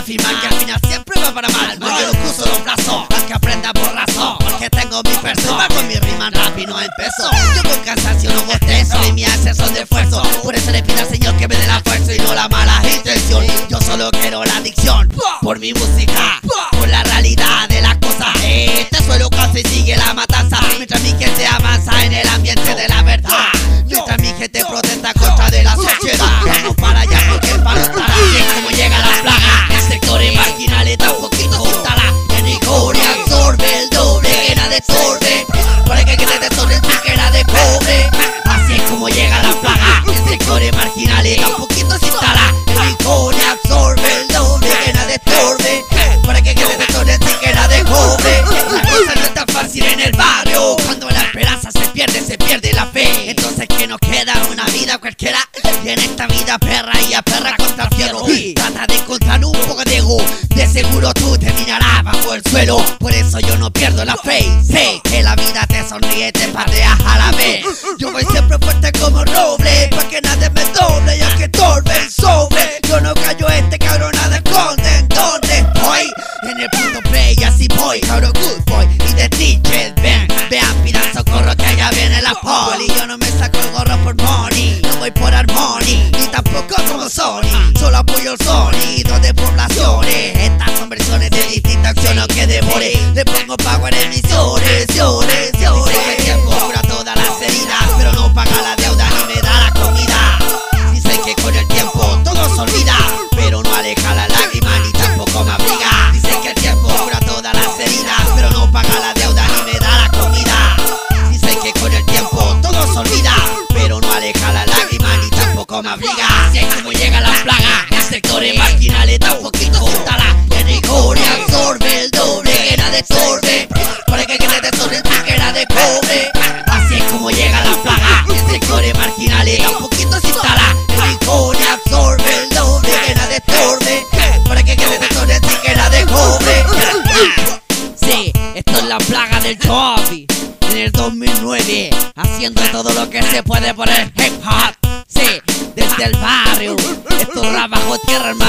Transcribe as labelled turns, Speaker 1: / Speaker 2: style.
Speaker 1: afirmar que al final siempre va para mal. No yo cruzo los brazos, aunque aprenda por razón, porque tengo mi persona con mi rima rap y no empezó. Yo con cansancio no bostezo y mi haces son de esfuerzo. Por eso le pido al Señor que me dé la fuerza y no la mala intención. Yo solo quiero la adicción por mi música, por la realidad de las cosas. Este suelo casi sigue la matanza, mientras mi gente avanza en el ambiente de la verdad, mientras mi gente protesta contra de la sociedad. Vamos para allá porque el palo estará. Así es como llega la plaga. El sector es marginal y tan poquito juntará. El rigor y absorbe el doble, llena de sorbe, para que te desorden tu queda de cobre. Así es como llega la plaga. El sector es marginal y tan poquito se instala. El rigor y absorbe el doble, llena de sorbe, para que te desorden tu queda de cobre. La cosa no es tan fácil en el barrio. Cuando la esperanza se pierde la fe. Entonces que nos queda una vida cualquiera, y en esta vida perra y a perra contra el fierro. Trata de encontrar un poco de ego, de seguro tú terminarás bajo el suelo. Por eso yo no pierdo la fe. Sé que la vida te sonríe, te pateas a la vez. Yo voy siempre fuerte como roble, pa' que nadie me doble, ya que torbe el sobre. Yo no callo, este cabrón nada esconde. ¿En dónde estoy? En el punto play, así voy, cabrón good boy. Y de teachers, vean, pidan socorro que allá viene la poli. Yo no me saco el gorro por money, no voy por harmony, ni tampoco como Sony. Solo apoyo el sonido de poblaciones. Estas son versiones de distintas acciones que devore. Le pongo power en emisiones, llores. Dice que el tiempo cura todas las heridas, pero no paga la deuda ni me da la comida. Dice que con el tiempo todo se olvida, pero no aleja la lágrima ni tampoco me abriga. Dice que el tiempo cura todas las heridas, pero no paga la deuda ni me da la comida. Dice que con el tiempo todo se olvida, pero no aleja la lágrima ni tampoco me abriga. Así es como llega la plaga. El sector es marginal y tan poquito juntala. El rigor y absorbe el doble, llena de sorbe, para que te desorden tu queda de cobre. Así es como llega la plaga. El sector es marginal y tan poquito se instala. El rigor y absorbe el doble, llena de sorbe, para que te desorden tu queda de cobre. Sí, esto es la plaga del Jovi en el 2009, haciendo todo lo que se puede por el hip hop. Sí, desde el barrio, esto es rap bajo tierra, hermano.